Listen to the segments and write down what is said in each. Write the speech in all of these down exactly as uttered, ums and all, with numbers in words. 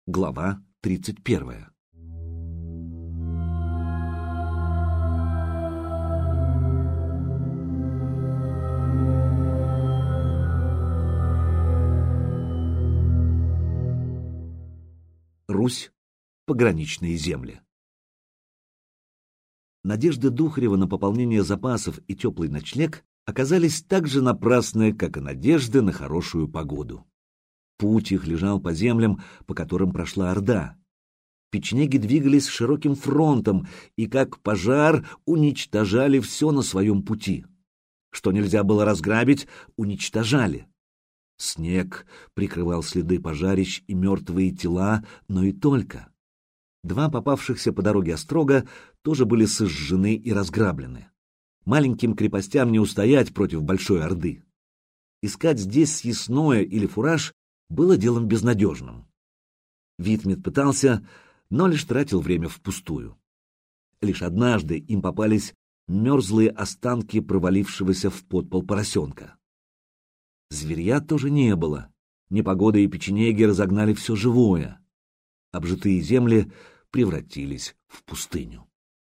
Глава тридцать первая. Русь. Пограничные земли. Надежды Духарева на пополнение запасов и теплый ночлег оказались так же напрасны, как и надежды на хорошую погоду. Путь их лежал по землям, по которым прошла Орда. Печенеги двигались широким фронтом и, как пожар, уничтожали все на своем пути. Что нельзя было разграбить, уничтожали. Снег прикрывал следы пожарищ и мертвые тела, но и только. Два попавшихся по дороге острога тоже были сожжены и разграблены. Маленьким крепостям не устоять против Большой Орды. Искать здесь съестное или фураж было делом безнадежным. Витмет пытался, но лишь тратил время впустую. Лишь однажды им попались мерзлые останки провалившегося в подпол поросенка. Зверья тоже не было. Непогода и печенеги разогнали все живое. Обжитые земли превратились в пустыню.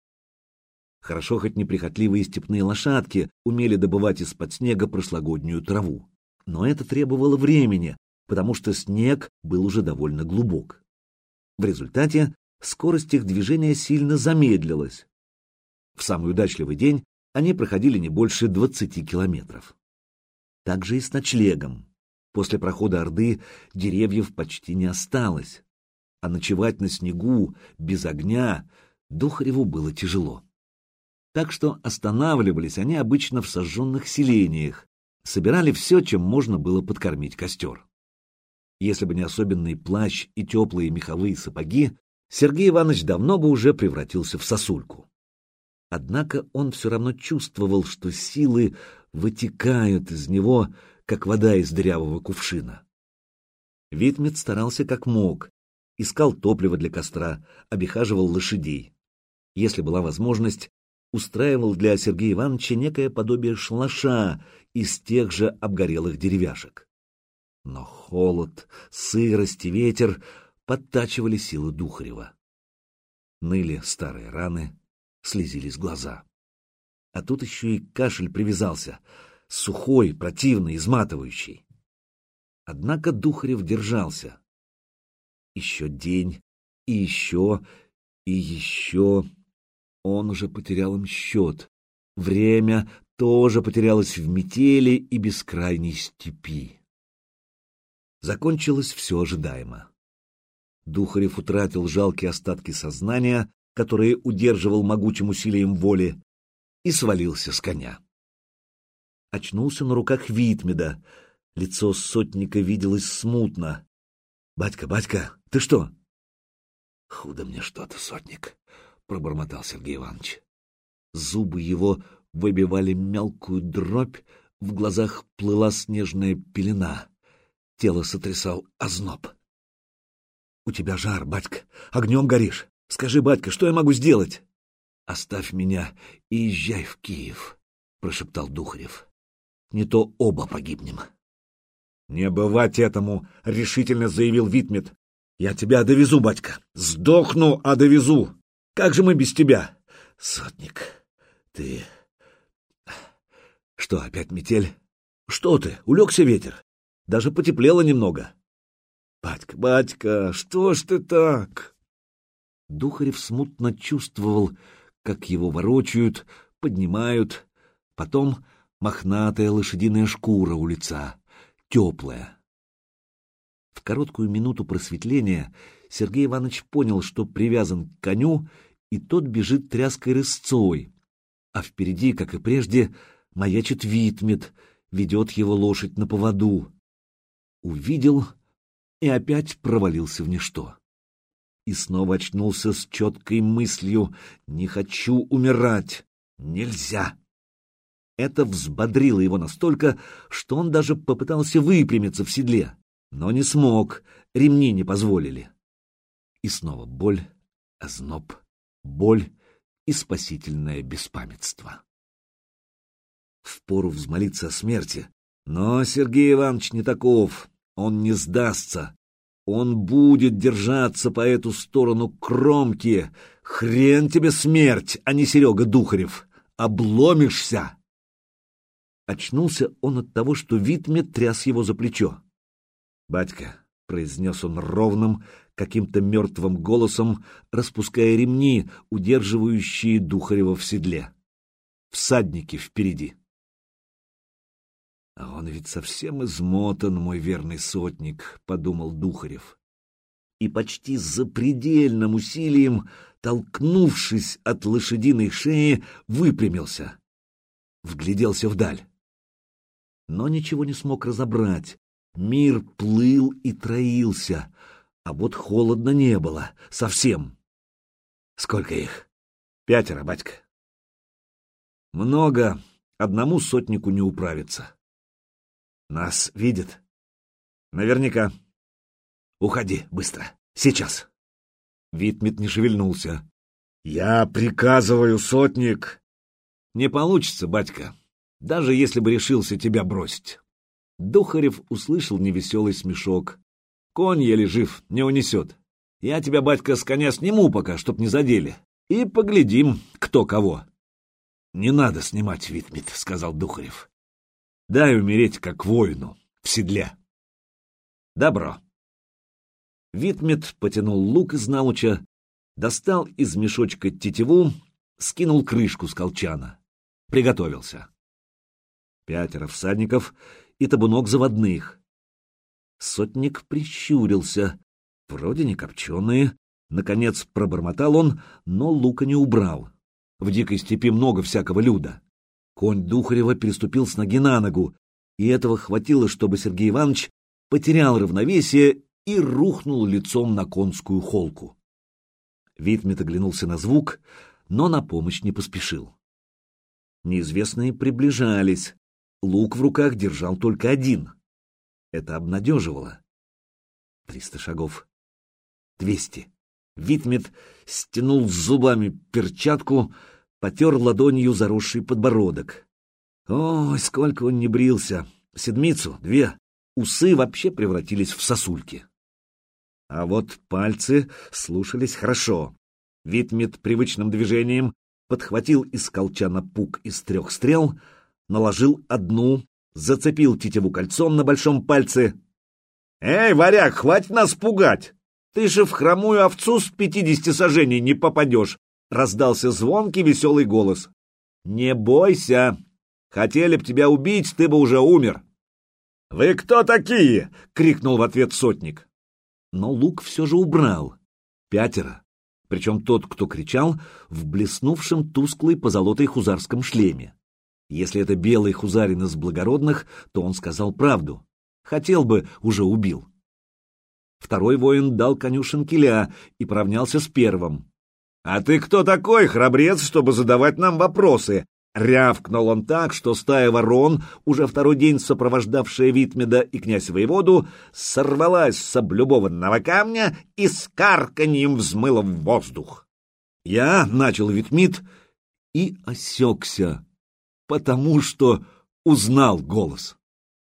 Хорошо, хоть неприхотливые степные лошадки умели добывать из-под снега прошлогоднюю траву. Но это требовало времени, потому что снег был уже довольно глубок. В результате скорость их движения сильно замедлилась. В самый удачливый день они проходили не больше двадцати километров. Так же и с ночлегом. После прохода Орды деревьев почти не осталось, а ночевать на снегу, без огня, Духареву было тяжело. Так что останавливались они обычно в сожженных селениях, собирали все, чем можно было подкормить костер. Если бы не особенный плащ и теплые меховые сапоги, Сергей Иванович давно бы уже превратился в сосульку. Однако он все равно чувствовал, что силы вытекают из него, как вода из дырявого кувшина. Витмет старался как мог, искал топливо для костра, обихаживал лошадей. Если была возможность, устраивал для Сергея Ивановича некое подобие шалаша из тех же обгорелых деревяшек. Но холод, сырость и ветер подтачивали силы Духарева. Ныли старые раны, слезились глаза. А тут еще и кашель привязался, сухой, противный, изматывающий. Однако Духарев держался. Еще день, и еще, и еще. Он уже потерял им счет. Время тоже потерялось в метели и бескрайней степи. Закончилось все ожидаемо. Духарев утратил жалкие остатки сознания, которые удерживал могучим усилием воли, и свалился с коня. Очнулся на руках Витмеда. Лицо сотника виделось смутно. — Батька, батька, ты что? — Худо мне что-то, сотник, — пробормотал Сергей Иванович. Зубы его выбивали мелкую дробь, в глазах плыла снежная пелена. Тело сотрясал озноб. — У тебя жар, батька, огнем горишь. Скажи, батька, что я могу сделать? — Оставь меня и езжай в Киев, — прошептал Духарев. — Не то оба погибнем. — Не бывать этому, — решительно заявил Витмет. — Я тебя довезу, батька. Сдохну, а довезу. Как же мы без тебя? — Сотник, ты... Что, опять метель? — Что ты, улегся ветер. Даже потеплело немного. — Батька, батька, что ж ты так? Духарев смутно чувствовал, как его ворочают, поднимают, потом мохнатая лошадиная шкура у лица, теплая. В короткую минуту просветления Сергей Иванович понял, что привязан к коню, и тот бежит тряской рысцой, а впереди, как и прежде, маячит Витмет, ведет его лошадь на поводу. Увидел и опять провалился в ничто. И снова очнулся с четкой мыслью: «Не хочу умирать! Нельзя!» Это взбодрило его настолько, что он даже попытался выпрямиться в седле, но не смог, ремни не позволили. И снова боль, озноб, боль и спасительное беспамятство. Впору взмолиться о смерти, но Сергей Иванович не таков, он не сдастся. Он будет держаться по эту сторону кромки. Хрен тебе смерть, а не Серега Духарев. Обломишься!» Очнулся он от того, что Витмет тряс его за плечо. «Батька», — произнес он ровным, каким-то мертвым голосом, распуская ремни, удерживающие Духарева в седле. «Всадники впереди». «А он ведь совсем измотан, мой верный сотник», — подумал Духарев. И почти с запредельным усилием, толкнувшись от лошадиной шеи, выпрямился, вгляделся вдаль. Но ничего не смог разобрать. Мир плыл и троился, а вот холодно не было совсем. «Сколько их?» «Пятеро, батька». «Много, одному сотнику не управиться». «Нас видят?» «Наверняка». «Уходи быстро, сейчас». Витмет не шевельнулся. «Я приказываю, сотник». «Не получится, батька, даже если бы решился тебя бросить». Духарев услышал невеселый смешок. «Конь еле жив, не унесет. Я тебя, батька, с коня сниму пока, чтоб не задели, и поглядим, кто кого». «Не надо снимать, Витмет», — сказал Духарев. «Дай умереть, как воину, в седле». «Добро». Витмет потянул лук из налуча, достал из мешочка тетиву, скинул крышку с колчана. Приготовился. Пятеро всадников и табунок заводных. Сотник прищурился. Вроде не копченые. Наконец пробормотал он, но лука не убрал. В дикой степи много всякого люда. Конь Духарева переступил с ноги на ногу, и этого хватило, чтобы Сергей Иванович потерял равновесие и рухнул лицом на конскую холку. Витмет оглянулся на звук, но на помощь не поспешил. Неизвестные приближались. Лук в руках держал только один. Это обнадеживало. Триста шагов. Двести. Витмет стянул зубами перчатку, потер ладонью заросший подбородок. Ой, сколько он не брился! Седмицу, две. Усы вообще превратились в сосульки. А вот пальцы слушались хорошо. Витмет привычным движением подхватил из колчана пук из трех стрел, наложил одну, зацепил тетиву кольцом на большом пальце. «Эй, варяг, хватит нас пугать! Ты же в хромую овцу с пятидесяти саженей не попадешь!» — раздался звонкий веселый голос. «Не бойся! Хотели б тебя убить, ты бы уже умер!» «Вы кто такие?» — крикнул в ответ сотник. Но лук все же убрал. Пятеро. Причем тот, кто кричал, в блеснувшем тусклой позолотой хузарском шлеме. Если это белый хузарин из благородных, то он сказал правду. Хотел бы, уже убил. Второй воин дал коню шинкеля и поравнялся с первым. «А ты кто такой, храбрец, чтобы задавать нам вопросы?» Рявкнул он так, что стая ворон, уже второй день сопровождавшая Витмеда и князь-воеводу, сорвалась с облюбованного камня и с карканьем взмыла в воздух. Я начал Витмид и осекся, потому что узнал голос.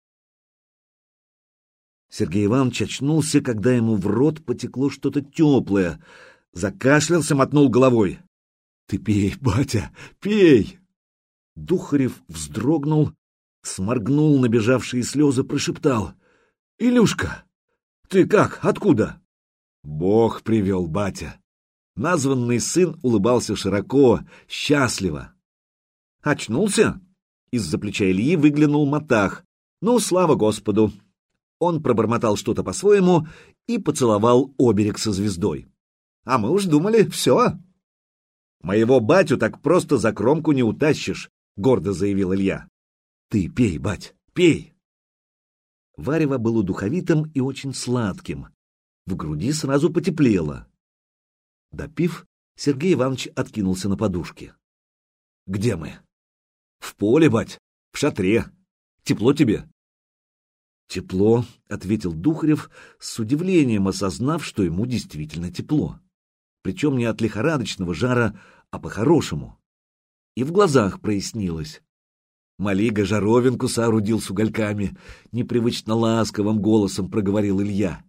Сергей Иванович очнулся, когда ему в рот потекло что-то теплое, закашлялся, мотнул головой. «Ты пей, батя, пей!» Духарев вздрогнул, сморгнул набежавшие слезы, прошептал. «Илюшка, ты как? Откуда?» «Бог привел, батя». Названный сын улыбался широко, счастливо. «Очнулся?» Из-за плеча Ильи выглянул Матах. «Ну, слава Господу!» Он пробормотал что-то по-своему и поцеловал оберег со звездой. «А мы уж думали, все!» «Моего батю так просто за кромку не утащишь», — гордо заявил Илья. «Ты пей, бать, пей!» Варево было духовитым и очень сладким. В груди сразу потеплело. Допив, Сергей Иванович откинулся на подушке. «Где мы?» «В поле, бать, в шатре. Тепло тебе?» «Тепло», — ответил Духарев, с удивлением осознав, что ему действительно тепло. Причем не от лихорадочного жара, а по-хорошему. И в глазах прояснилось. Малига жаровинку соорудил с угольками, непривычно ласковым голосом проговорил Илья.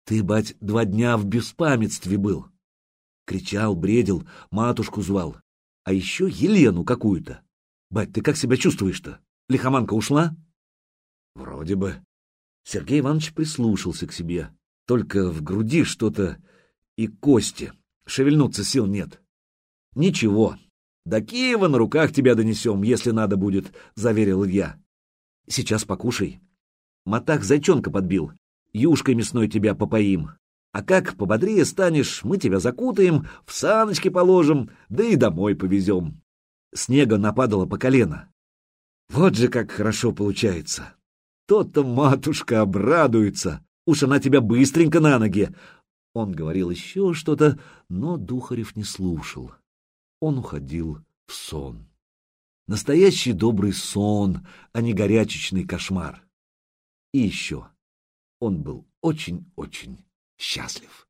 Ты, бать, два дня в беспамятстве был. Кричал, бредил, матушку звал. А еще Елену какую-то. Бать, ты как себя чувствуешь-то? Лихоманка ушла? Вроде бы. Сергей Иванович прислушался к себе. Только в груди что-то и кости. Шевельнуться сил нет. Ничего. До Киева на руках тебя донесем, если надо будет, заверил Илья. Сейчас покушай. Матах зайчонка подбил. Юшкой мясной тебя попоим. А как пободрее станешь, мы тебя закутаем, в саночки положим, да и домой повезем. Снега нападало по колено. Вот же как хорошо получается. То-то матушка обрадуется. Уж она тебя быстренько на ноги. Он говорил еще что-то, но Духарев не слушал. Он уходил в сон. Настоящий добрый сон, а не горячечный кошмар. И еще он был очень-очень счастлив.